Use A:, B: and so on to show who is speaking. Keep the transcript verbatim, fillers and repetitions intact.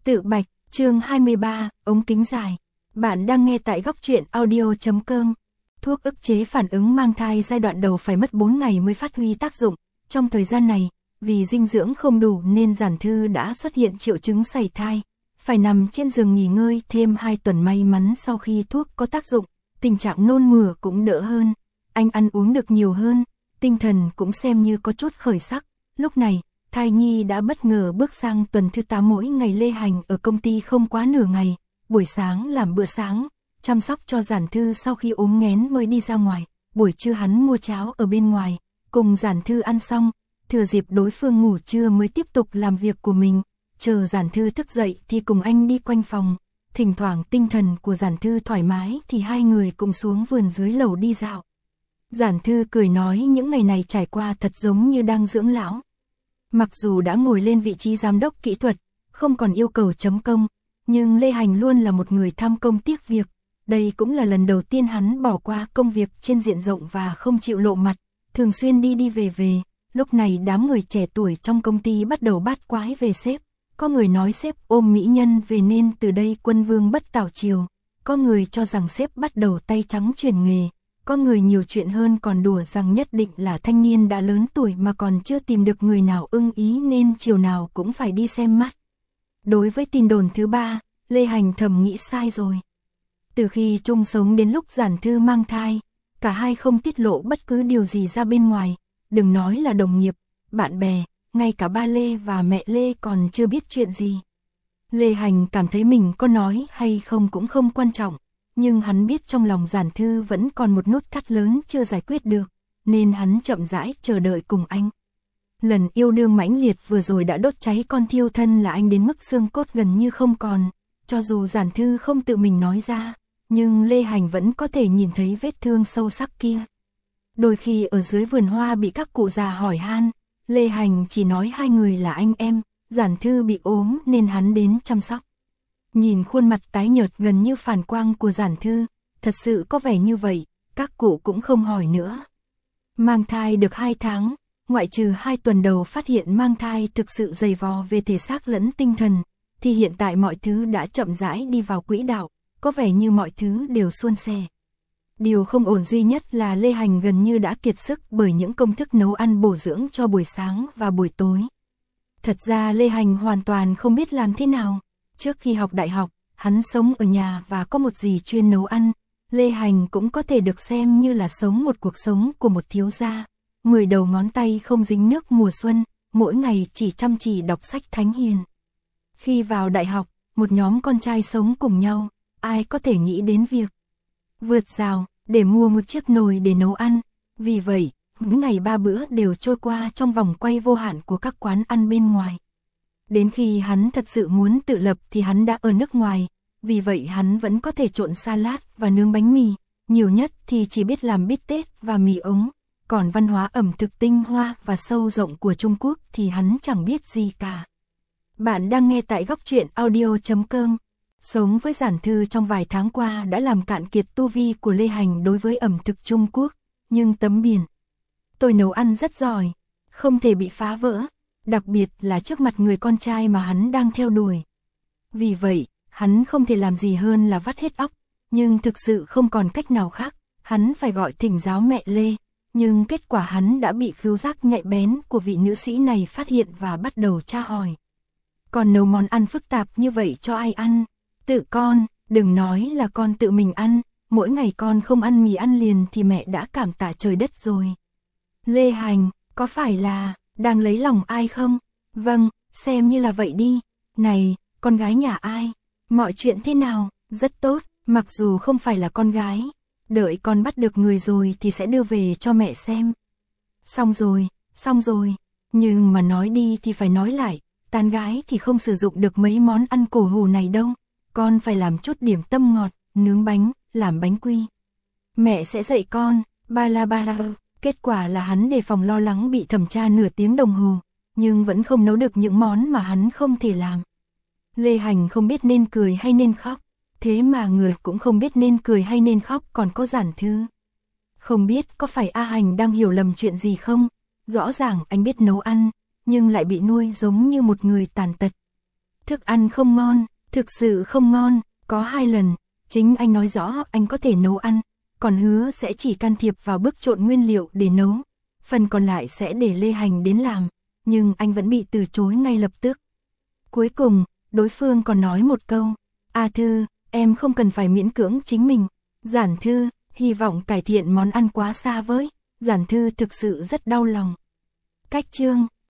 A: Tự bạch, chương hai mươi ba, ống kính dài. Bạn đang nghe tại góc truyện audio chấm com. Thuốc ức chế phản ứng mang thai giai đoạn đầu phải mất bốn ngày mới phát huy tác dụng. Trong thời gian này, vì dinh dưỡng không đủ nên Giản Thư đã xuất hiện triệu chứng sảy thai. Phải nằm trên giường nghỉ ngơi thêm hai tuần, may mắn sau khi thuốc có tác dụng, tình trạng nôn mửa cũng đỡ hơn. Anh ăn uống được nhiều hơn, tinh thần cũng xem như có chút khởi sắc. Lúc này, thai nhi đã bất ngờ bước sang tuần thứ tám. Mỗi ngày Lê Hành ở công ty không quá nửa ngày, buổi sáng làm bữa sáng, chăm sóc cho Giản Thư sau khi ốm nghén mới đi ra ngoài. Buổi trưa hắn mua cháo ở bên ngoài, cùng Giản Thư ăn xong, thừa dịp đối phương ngủ trưa mới tiếp tục làm việc của mình. Chờ Giản Thư thức dậy thì cùng anh đi quanh phòng. Thỉnh thoảng tinh thần của Giản Thư thoải mái thì hai người cùng xuống vườn dưới lầu đi dạo. Giản Thư cười nói những ngày này trải qua thật giống như đang dưỡng lão. Mặc dù đã ngồi lên vị trí giám đốc kỹ thuật, không còn yêu cầu chấm công, nhưng Lê Hành luôn là một người tham công tiếc việc. Đây cũng là lần đầu tiên hắn bỏ qua công việc trên diện rộng và không chịu lộ mặt, thường xuyên đi đi về về. Lúc này đám người trẻ tuổi trong công ty bắt đầu bát quái về sếp. Có người nói sếp ôm mỹ nhân về nên từ đây quân vương bất tảo triều. Có người cho rằng sếp bắt đầu tay trắng chuyển nghề. Có người nhiều chuyện hơn còn đùa rằng nhất định là thanh niên đã lớn tuổi mà còn chưa tìm được người nào ưng ý nên chiều nào cũng phải đi xem mắt. Đối với tin đồn thứ ba, Lê Hành thầm nghĩ sai rồi. Từ khi chung sống đến lúc Giản Thư mang thai, cả hai không tiết lộ bất cứ điều gì ra bên ngoài. Đừng nói là đồng nghiệp, bạn bè, ngay cả ba Lê và mẹ Lê còn chưa biết chuyện gì. Lê Hành cảm thấy mình có nói hay không cũng không quan trọng. Nhưng hắn biết trong lòng Giản Thư vẫn còn một nút thắt lớn chưa giải quyết được, nên hắn chậm rãi chờ đợi cùng anh. Lần yêu đương mãnh liệt vừa rồi đã đốt cháy con thiêu thân là anh đến mức xương cốt gần như không còn. Cho dù Giản Thư không tự mình nói ra, nhưng Lê Hành vẫn có thể nhìn thấy vết thương sâu sắc kia. Đôi khi ở dưới vườn hoa bị các cụ già hỏi han, Lê Hành chỉ nói hai người là anh em, Giản Thư bị ốm nên hắn đến chăm sóc. Nhìn khuôn mặt tái nhợt gần như phản quang của Giản Thư, thật sự có vẻ như vậy, các cụ cũng không hỏi nữa. Mang thai được hai tháng, ngoại trừ hai tuần đầu phát hiện mang thai thực sự dày vò về thể xác lẫn tinh thần, thì hiện tại mọi thứ đã chậm rãi đi vào quỹ đạo, có vẻ như mọi thứ đều suôn sẻ. Điều không ổn duy nhất là Lê Hành gần như đã kiệt sức bởi những công thức nấu ăn bổ dưỡng cho buổi sáng và buổi tối. Thật ra Lê Hành hoàn toàn không biết làm thế nào. Trước khi học đại học, hắn sống ở nhà và có một dì chuyên nấu ăn. Lê Hành cũng có thể được xem như là sống một cuộc sống của một thiếu gia. Mười đầu ngón tay không dính nước mùa xuân, mỗi ngày chỉ chăm chỉ đọc sách thánh hiền. Khi vào đại học, một nhóm con trai sống cùng nhau, ai có thể nghĩ đến việc vượt rào để mua một chiếc nồi để nấu ăn. Vì vậy, những ngày ba bữa đều trôi qua trong vòng quay vô hạn của các quán ăn bên ngoài. Đến khi hắn thật sự muốn tự lập thì hắn đã ở nước ngoài, vì vậy hắn vẫn có thể trộn salad và nướng bánh mì, nhiều nhất thì chỉ biết làm bít tết và mì ống, còn văn hóa ẩm thực tinh hoa và sâu rộng của Trung Quốc thì hắn chẳng biết gì cả. Bạn đang nghe tại góc truyện audio chấm com. Sống với Giản Thư trong vài tháng qua đã làm cạn kiệt tu vi của Lê Hành đối với ẩm thực Trung Quốc, nhưng tấm biển tôi nấu ăn rất giỏi, không thể bị phá vỡ. Đặc biệt là trước mặt người con trai mà hắn đang theo đuổi. Vì vậy, hắn không thể làm gì hơn là vắt hết óc, nhưng thực sự không còn cách nào khác, hắn phải gọi thỉnh giáo mẹ Lê, nhưng kết quả hắn đã bị khứu giác nhạy bén của vị nữ sĩ này phát hiện và bắt đầu tra hỏi. Còn nấu món ăn phức tạp như vậy cho ai ăn? Tự con, đừng nói là con tự mình ăn, mỗi ngày con không ăn mì ăn liền thì mẹ đã cảm tạ trời đất rồi. Lê Hành, có phải là đang lấy lòng ai không? Vâng, xem như là vậy đi. Này, con gái nhà ai? Mọi chuyện thế nào? Rất tốt, mặc dù không phải là con gái. Đợi con bắt được người rồi thì sẽ đưa về cho mẹ xem. Xong rồi, xong rồi. Nhưng mà nói đi thì phải nói lại, tán gái thì không sử dụng được mấy món ăn cổ hủ này đâu. Con phải làm chút điểm tâm ngọt, nướng bánh, làm bánh quy. Mẹ sẽ dạy con, ba la ba la. Kết quả là hắn đề phòng lo lắng bị thẩm tra nửa tiếng đồng hồ, nhưng vẫn không nấu được những món mà hắn không thể làm. Lê Hành không biết nên cười hay nên khóc, thế mà người cũng không biết nên cười hay nên khóc còn có Giản Thư. Không biết có phải A Hành đang hiểu lầm chuyện gì không? Rõ ràng anh biết nấu ăn, nhưng lại bị nuôi giống như một người tàn tật. Thức ăn không ngon, thực sự không ngon, có hai lần, chính anh nói rõ anh có thể nấu ăn, còn hứa sẽ chỉ can thiệp vào bước trộn nguyên liệu để nấu, phần còn lại sẽ để Lê Hành đến làm, nhưng anh vẫn bị từ chối ngay lập tức. Cuối cùng, đối phương còn nói một câu, A Thư, em không cần phải miễn cưỡng chính mình, Giản Thư, hy vọng cải thiện món ăn quá xa với, Giản Thư thực sự rất đau lòng. Cách chương